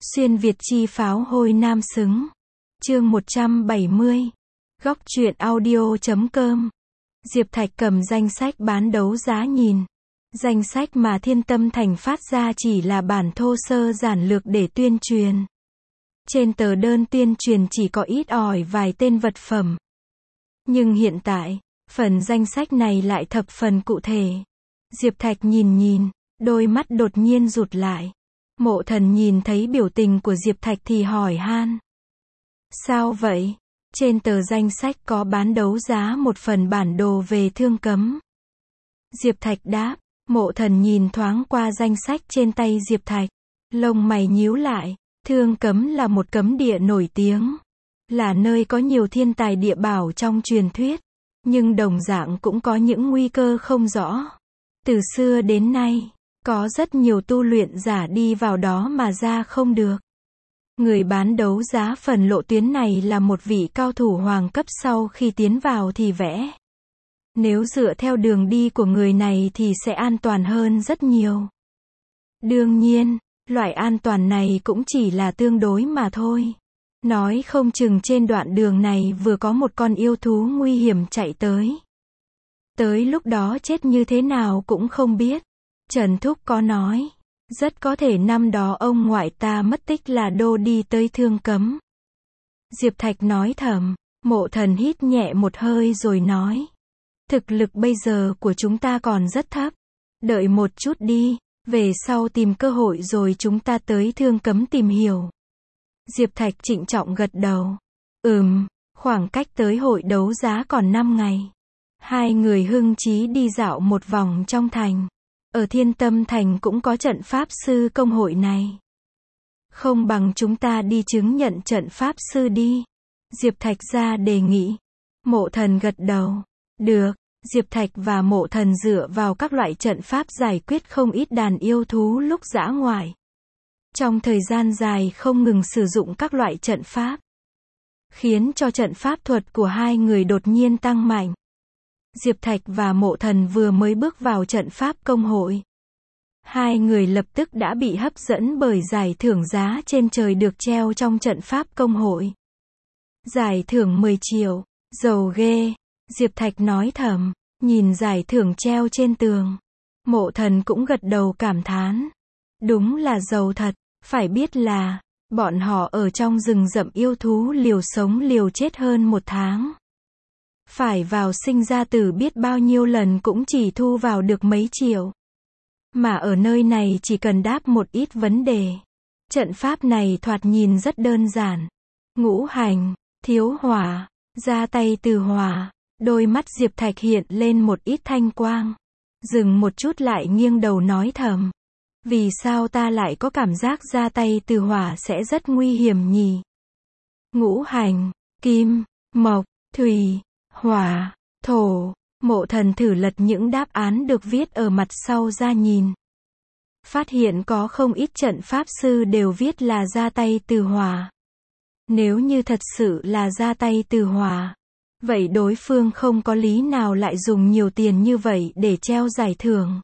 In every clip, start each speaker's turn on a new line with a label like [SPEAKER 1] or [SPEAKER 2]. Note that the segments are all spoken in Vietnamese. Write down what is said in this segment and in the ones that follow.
[SPEAKER 1] Xuyên Việt chi pháo hôi nam xứng. Chương 170. Góc truyện audio.com. Diệp Thạch cầm danh sách bán đấu giá nhìn. Danh sách mà Thiên Tâm Thành phát ra chỉ là bản thô sơ giản lược để tuyên truyền. Trên tờ đơn tuyên truyền chỉ có ít ỏi vài tên vật phẩm. Nhưng hiện tại, phần danh sách này lại thập phần cụ thể. Diệp Thạch nhìn, đôi mắt đột nhiên rụt lại. Mộ Thần nhìn thấy biểu tình của Diệp Thạch thì hỏi han. Sao vậy? Trên tờ danh sách có bán đấu giá một phần bản đồ về Thương Cấm. Diệp Thạch đáp. Mộ Thần nhìn thoáng qua danh sách trên tay Diệp Thạch. Lông mày nhíu lại. Thương Cấm là một cấm địa nổi tiếng. Là nơi có nhiều thiên tài địa bảo trong truyền thuyết. Nhưng đồng dạng cũng có những nguy cơ không rõ. Từ xưa đến nay, có rất nhiều tu luyện giả đi vào đó mà ra không được. Người bán đấu giá phần lộ tuyến này là một vị cao thủ hoàng cấp, sau khi tiến vào thì vẽ. Nếu dựa theo đường đi của người này thì sẽ an toàn hơn rất nhiều. Đương nhiên, loại an toàn này cũng chỉ là tương đối mà thôi. Nói không chừng trên đoạn đường này vừa có một con yêu thú nguy hiểm chạy tới. Tới lúc đó chết như thế nào cũng không biết. Trần Thúc có nói, rất có thể năm đó ông ngoại ta mất tích là đô đi tới Thương Cấm. Diệp Thạch nói thầm. Mộ Thần hít nhẹ một hơi rồi nói. Thực lực bây giờ của chúng ta còn rất thấp. Đợi một chút đi, về sau tìm cơ hội rồi chúng ta tới Thương Cấm tìm hiểu. Diệp Thạch trịnh trọng gật đầu. Khoảng cách tới hội đấu giá còn 5 ngày. Hai người hưng chí đi dạo một vòng trong thành. Ở Thiên Tâm Thành cũng có trận pháp sư công hội này. Không bằng chúng ta đi chứng nhận trận pháp sư đi. Diệp Thạch ra đề nghị. Mộ Thần gật đầu. Được. Diệp Thạch và Mộ Thần dựa vào các loại trận pháp giải quyết không ít đàn yêu thú lúc dã ngoại. Trong thời gian dài không ngừng sử dụng các loại trận pháp, khiến cho trận pháp thuật của hai người đột nhiên tăng mạnh. Diệp Thạch và Mộ Thần vừa mới bước vào trận pháp công hội. Hai người lập tức đã bị hấp dẫn bởi giải thưởng giá trên trời được treo trong trận pháp công hội. Giải thưởng 10 triệu, giàu ghê. Diệp Thạch nói thầm, nhìn giải thưởng treo trên tường. Mộ Thần cũng gật đầu cảm thán. Đúng là giàu thật, phải biết là, bọn họ ở trong rừng rậm yêu thú liều sống liều chết hơn 1 tháng. Phải vào sinh ra tử biết bao nhiêu lần cũng chỉ thu vào được mấy triệu. Mà ở nơi này chỉ cần đáp một ít vấn đề. Trận pháp này thoạt nhìn rất đơn giản. Ngũ hành, thiếu hỏa, ra tay từ hỏa. Đôi mắt Diệp Thạch hiện lên một ít thanh quang. Dừng một chút lại nghiêng đầu nói thầm. Vì sao ta lại có cảm giác ra tay từ hỏa sẽ rất nguy hiểm nhỉ? Ngũ hành, kim, mộc, thủy, hỏa, thổ. Mộ Thần thử lật những đáp án được viết ở mặt sau ra nhìn. Phát hiện có không ít trận pháp sư đều viết là ra tay từ hỏa. Nếu như thật sự là ra tay từ hỏa, vậy đối phương không có lý nào lại dùng nhiều tiền như vậy để treo giải thưởng.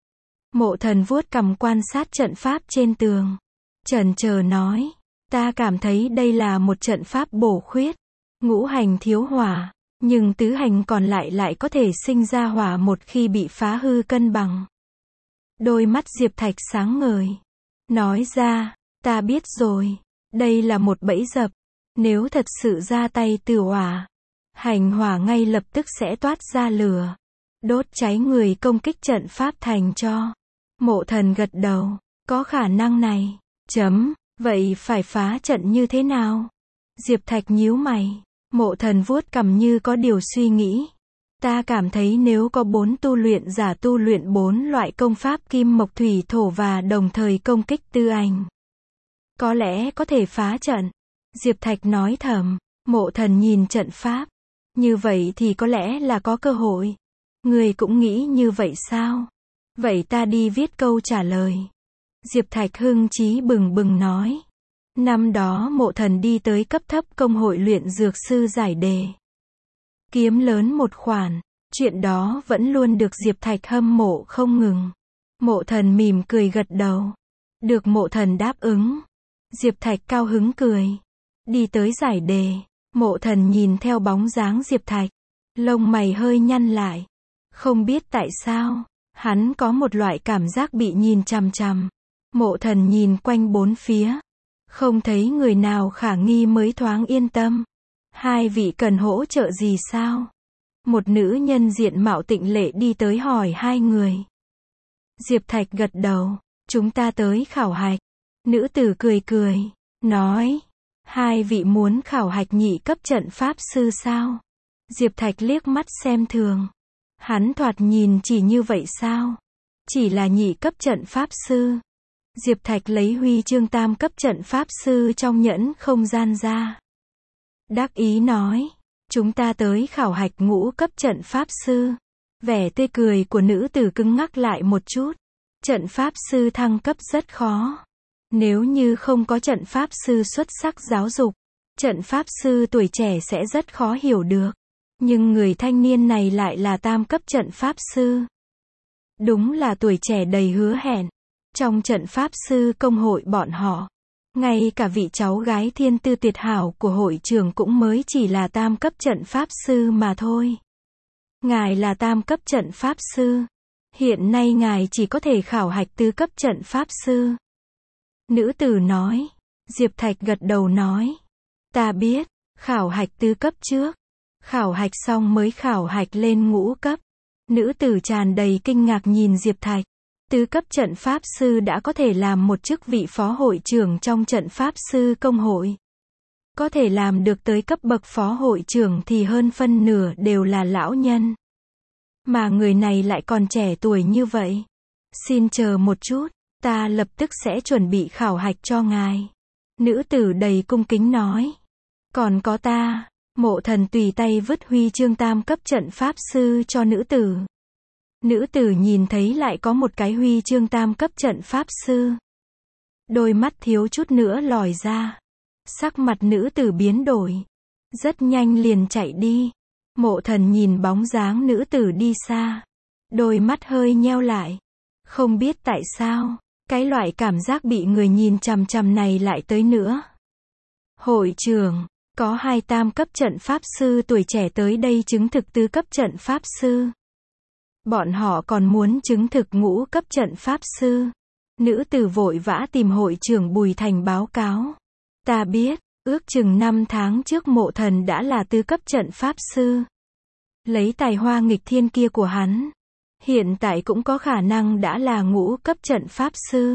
[SPEAKER 1] Mộ Thần vuốt cằm quan sát trận pháp trên tường. Chần chờ nói, ta cảm thấy đây là một trận pháp bổ khuyết. Ngũ hành thiếu hỏa, nhưng tứ hành còn lại có thể sinh ra hỏa một khi bị phá hư cân bằng. Đôi mắt Diệp Thạch sáng ngời. Nói ra, ta biết rồi, đây là một bẫy dập. Nếu thật sự ra tay từ hỏa, hành hỏa ngay lập tức sẽ toát ra lửa, đốt cháy người công kích trận pháp thành tro. Mộ Thần gật đầu, có khả năng này. Vậy phải phá trận như thế nào? Diệp Thạch nhíu mày. Mộ Thần vuốt cằm như có điều suy nghĩ. Ta cảm thấy nếu có 4 tu luyện giả tu luyện 4 loại công pháp kim mộc thủy thổ và đồng thời công kích tư ảnh, có lẽ có thể phá trận. Diệp Thạch nói thầm. Mộ Thần nhìn trận pháp. Như vậy thì có lẽ là có cơ hội. Người cũng nghĩ như vậy sao? Vậy ta đi viết câu trả lời. Diệp Thạch hưng chí bừng bừng nói. Năm đó Mộ Thần đi tới cấp thấp công hội luyện dược sư giải đề, kiếm lớn một khoản. Chuyện đó vẫn luôn được Diệp Thạch hâm mộ không ngừng. Mộ Thần mỉm cười gật đầu. Được Mộ Thần đáp ứng. Diệp Thạch cao hứng cười. Đi tới giải đề. Mộ Thần nhìn theo bóng dáng Diệp Thạch. Lông mày hơi nhăn lại. Không biết tại sao, hắn có một loại cảm giác bị nhìn chằm chằm. Mộ Thần nhìn quanh bốn phía. Không thấy người nào khả nghi mới thoáng yên tâm. Hai vị cần hỗ trợ gì sao? Một nữ nhân diện mạo tịnh lệ đi tới hỏi hai người. Diệp Thạch gật đầu. Chúng ta tới khảo hạch. Nữ tử cười cười. Nói. Hai vị muốn khảo hạch nhị cấp trận pháp sư sao? Diệp Thạch liếc mắt xem thường. Hắn thoạt nhìn chỉ như vậy sao? Chỉ là nhị cấp trận pháp sư. Diệp Thạch lấy huy chương tam cấp trận pháp sư trong nhẫn không gian ra. Đắc ý nói. Chúng ta tới khảo hạch ngũ cấp trận pháp sư. Vẻ tươi cười của nữ tử cứng ngắc lại một chút. Trận pháp sư thăng cấp rất khó. Nếu như không có trận pháp sư xuất sắc giáo dục, trận pháp sư tuổi trẻ sẽ rất khó hiểu được. Nhưng người thanh niên này lại là tam cấp trận pháp sư. Đúng là tuổi trẻ đầy hứa hẹn. Trong trận pháp sư công hội bọn họ, ngay cả vị cháu gái thiên tư tuyệt hảo của hội trưởng cũng mới chỉ là tam cấp trận pháp sư mà thôi. Ngài là tam cấp trận pháp sư. Hiện nay ngài chỉ có thể khảo hạch tứ cấp trận pháp sư. Nữ tử nói. Diệp Thạch gật đầu nói. Ta biết, khảo hạch tứ cấp trước. Khảo hạch xong mới khảo hạch lên ngũ cấp. Nữ tử tràn đầy kinh ngạc nhìn Diệp Thạch. Tứ cấp trận pháp sư đã có thể làm một chức vị phó hội trưởng trong trận pháp sư công hội. Có thể làm được tới cấp bậc phó hội trưởng thì hơn phân nửa đều là lão nhân. Mà người này lại còn trẻ tuổi như vậy. Xin chờ một chút, ta lập tức sẽ chuẩn bị khảo hạch cho ngài. Nữ tử đầy cung kính nói. Còn có ta. Mộ Thần tùy tay vứt huy chương tam cấp trận pháp sư cho nữ tử. Nữ tử nhìn thấy lại có một cái huy chương tam cấp trận pháp sư. Đôi mắt thiếu chút nữa lòi ra. Sắc mặt nữ tử biến đổi. Rất nhanh liền chạy đi. Mộ Thần nhìn bóng dáng nữ tử đi xa. Đôi mắt hơi nheo lại. Không biết tại sao, cái loại cảm giác bị người nhìn chằm chằm này lại tới nữa. Hội trưởng, có hai tam cấp trận pháp sư tuổi trẻ tới đây chứng thực tứ cấp trận pháp sư. Bọn họ còn muốn chứng thực ngũ cấp trận pháp sư. Nữ tử vội vã tìm hội trưởng Bùi Thành báo cáo. Ta biết, ước chừng 5 tháng trước Mộ Thần đã là tứ cấp trận pháp sư. Lấy tài hoa nghịch thiên kia của hắn, hiện tại cũng có khả năng đã là ngũ cấp trận pháp sư.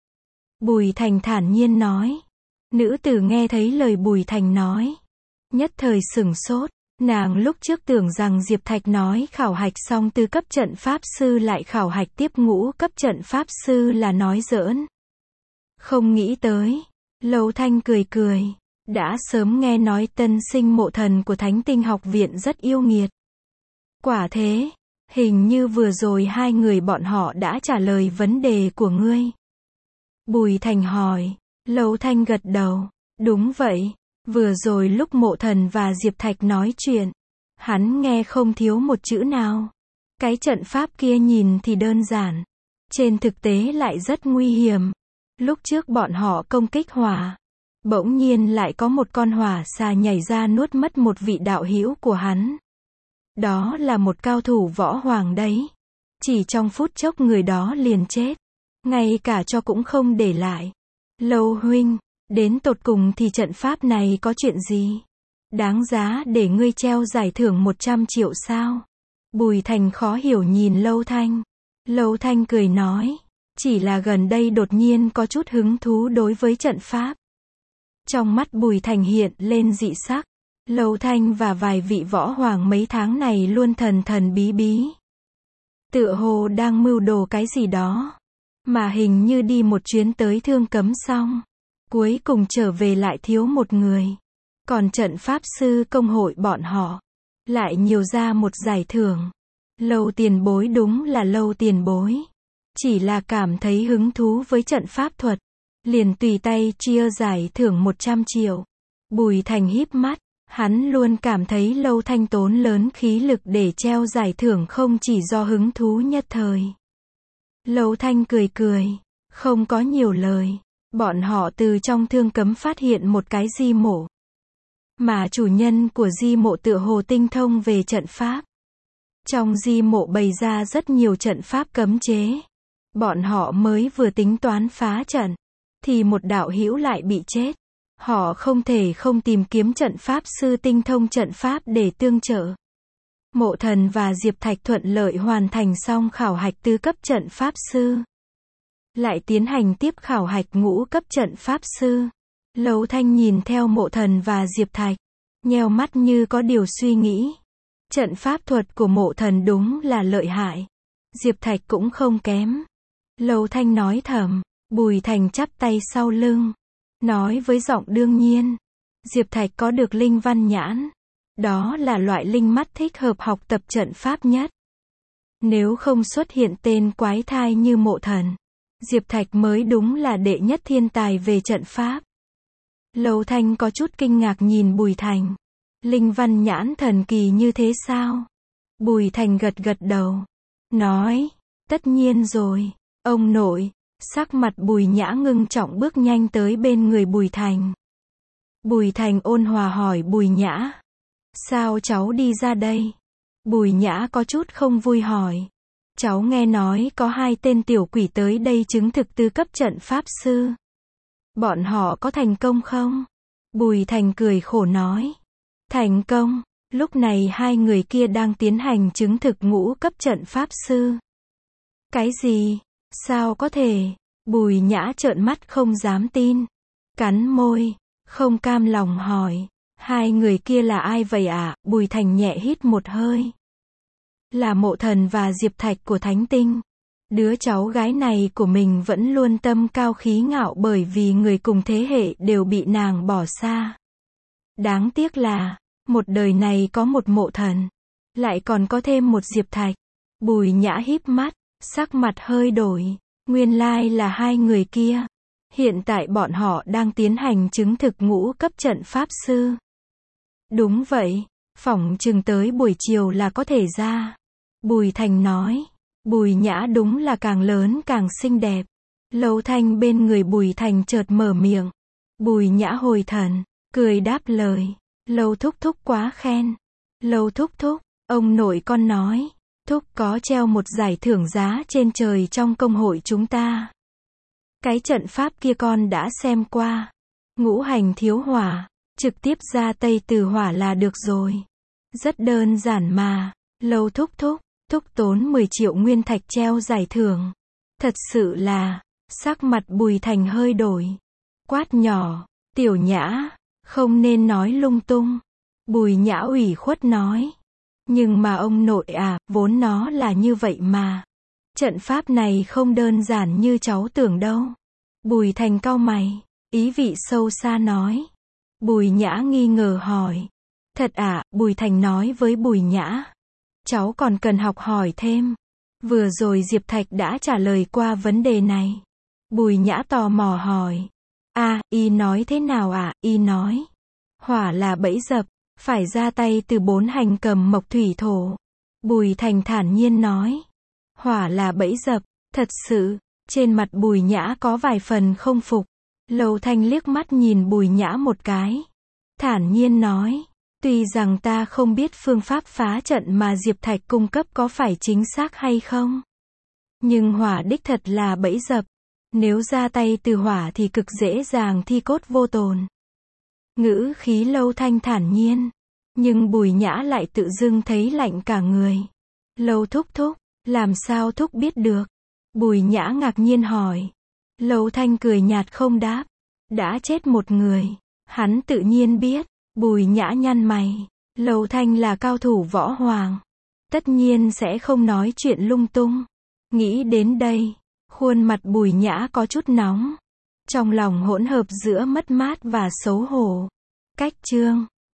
[SPEAKER 1] Bùi Thành thản nhiên nói. Nữ tử nghe thấy lời Bùi Thành nói. Nhất thời sửng sốt. Nàng lúc trước tưởng rằng Diệp Thạch nói khảo hạch xong tứ cấp trận pháp sư lại khảo hạch tiếp ngũ cấp trận pháp sư là nói giỡn. Không nghĩ tới. Lâu Thanh cười cười. Đã sớm nghe nói tân sinh Mộ Thần của Thánh Tinh học viện rất yêu nghiệt. Quả thế. Hình như vừa rồi hai người bọn họ đã trả lời vấn đề của ngươi. Bùi Thành hỏi. Lâu Thanh gật đầu. Đúng vậy. Vừa rồi lúc Mộ Thần và Diệp Thạch nói chuyện, hắn nghe không thiếu một chữ nào. Cái trận pháp kia nhìn thì đơn giản, trên thực tế lại rất nguy hiểm. Lúc trước bọn họ công kích hỏa, bỗng nhiên lại có một con hỏa xà nhảy ra nuốt mất một vị đạo hữu của hắn. Đó là một cao thủ võ hoàng đấy. Chỉ trong phút chốc người đó liền chết, ngay cả cho cũng không để lại. Lâu huynh, đến tột cùng thì trận pháp này có chuyện gì? Đáng giá để ngươi treo giải thưởng 100 triệu sao? Bùi Thành khó hiểu nhìn Lâu Thanh. Lâu Thanh cười nói. Chỉ là gần đây đột nhiên có chút hứng thú đối với trận pháp. Trong mắt Bùi Thành hiện lên dị sắc. Lâu Thanh và vài vị võ hoàng mấy tháng này luôn thần thần bí bí. Tựa hồ đang mưu đồ cái gì đó. Mà hình như đi một chuyến tới Thương Cấm xong, cuối cùng trở về lại thiếu một người. Còn trận pháp sư công hội bọn họ lại nhiều ra một giải thưởng. Lâu tiền bối đúng là Lâu tiền bối. Chỉ là cảm thấy hứng thú với trận pháp thuật, liền tùy tay chia giải thưởng 100 triệu. Bùi Thành híp mắt, hắn luôn cảm thấy Lâu Thanh tốn lớn khí lực để treo giải thưởng không chỉ do hứng thú nhất thời. Lâu Thanh cười cười, không có nhiều lời. Bọn họ từ trong thương cấm phát hiện một cái di mộ. Mà chủ nhân của di mộ tựa hồ tinh thông về trận pháp. Trong di mộ bày ra rất nhiều trận pháp cấm chế. Bọn họ mới vừa tính toán phá trận, thì một đạo hữu lại bị chết. Họ không thể không tìm kiếm trận pháp sư tinh thông trận pháp để tương trợ. Mộ Thần và Diệp Thạch thuận lợi hoàn thành xong khảo hạch tứ cấp trận pháp sư. Lại tiến hành tiếp khảo hạch ngũ cấp trận pháp sư. Lâu Thanh nhìn theo Mộ Thần và Diệp Thạch, nheo mắt như có điều suy nghĩ. Trận pháp thuật của Mộ Thần đúng là lợi hại. Diệp Thạch cũng không kém. Lâu Thanh nói thầm. Bùi Thành chắp tay sau lưng, nói với giọng đương nhiên. Diệp Thạch có được linh văn nhãn. Đó là loại linh mắt thích hợp học tập trận pháp nhất. Nếu không xuất hiện tên quái thai như Mộ Thần, Diệp Thạch mới đúng là đệ nhất thiên tài về trận pháp. Lâu Thanh có chút kinh ngạc nhìn Bùi Thành. Linh văn nhãn thần kỳ như thế sao? Bùi Thành gật gật đầu, nói, tất nhiên rồi, ông nội. Sắc mặt Bùi Nhã ngưng trọng bước nhanh tới bên người Bùi Thành. Bùi Thành ôn hòa hỏi Bùi Nhã, sao cháu đi ra đây? Bùi Nhã có chút không vui hỏi, cháu nghe nói có 2 tên tiểu quỷ tới đây chứng thực tư cấp trận pháp sư. Bọn họ có thành công không? Bùi Thành cười khổ nói, thành công. Lúc này 2 người kia đang tiến hành chứng thực ngũ cấp trận pháp sư. Cái gì? Sao có thể? Bùi Nhã trợn mắt không dám tin. Cắn môi, không cam lòng hỏi, 2 người kia là ai vậy ạ? Bùi Thành nhẹ hít một hơi. Là Mộ Thần và Diệp Thạch của Thánh Tinh. Đứa cháu gái này của mình vẫn luôn tâm cao khí ngạo bởi vì người cùng thế hệ đều bị nàng bỏ xa. Đáng tiếc là, một đời này có một Mộ Thần, lại còn có thêm một Diệp Thạch. Bùi Nhã híp mắt, sắc mặt hơi đổi. Nguyên lai là 2 người kia. Hiện tại bọn họ đang tiến hành chứng thực ngũ cấp trận pháp sư. Đúng vậy, phỏng chừng tới buổi chiều là có thể ra. Bùi Thành nói. Bùi Nhã đúng là càng lớn càng xinh đẹp. Lâu Thanh bên người Bùi Thành chợt mở miệng. Bùi Nhã hồi thần, cười đáp lời. Lâu thúc thúc quá khen. Lâu thúc thúc, ông nội con nói. Thúc có treo một giải thưởng giá trên trời trong công hội chúng ta. Cái trận pháp kia con đã xem qua. Ngũ hành thiếu hỏa, trực tiếp ra tay từ hỏa là được rồi. Rất đơn giản mà. Lâu thúc thúc, thúc tốn 10 triệu nguyên thạch treo giải thưởng. Thật sự là, sắc mặt Bùi Thành hơi đổi. Quát nhỏ, Tiểu Nhã, không nên nói lung tung. Bùi Nhã ủy khuất nói. Nhưng mà ông nội à, vốn nó là như vậy mà. Trận pháp này không đơn giản như cháu tưởng đâu. Bùi Thành cau mày, ý vị sâu xa nói. Bùi Nhã nghi ngờ hỏi. Thật à? Bùi Thành nói với Bùi Nhã. Cháu còn cần học hỏi thêm. Vừa rồi Diệp Thạch đã trả lời qua vấn đề này. Bùi Nhã tò mò hỏi. Y nói thế nào ạ? Y nói. Hỏa là bẫy dập. Phải ra tay từ 4 hành cầm mộc thủy thổ. Bùi Thành thản nhiên nói. Hỏa là bẫy dập, thật sự. Trên mặt Bùi Nhã có vài phần không phục. Lâu Thanh liếc mắt nhìn Bùi Nhã một cái. Thản nhiên nói. Tuy rằng ta không biết phương pháp phá trận mà Diệp Thạch cung cấp có phải chính xác hay không. Nhưng hỏa đích thật là bẫy dập. Nếu ra tay từ hỏa thì cực dễ dàng thi cốt vô tồn. Ngữ khí Lâu Thanh thản nhiên. Nhưng Bùi Nhã lại tự dưng thấy lạnh cả người. Lâu thúc thúc, làm sao thúc biết được? Bùi Nhã ngạc nhiên hỏi. Lâu Thanh cười nhạt không đáp. Đã chết một người, hắn tự nhiên biết. Bùi Nhã nhăn mày. Lâu Thanh là cao thủ võ hoàng. Tất nhiên sẽ không nói chuyện lung tung. Nghĩ đến đây, khuôn mặt Bùi Nhã có chút nóng. Trong lòng hỗn hợp giữa mất mát và xấu hổ. Cách chương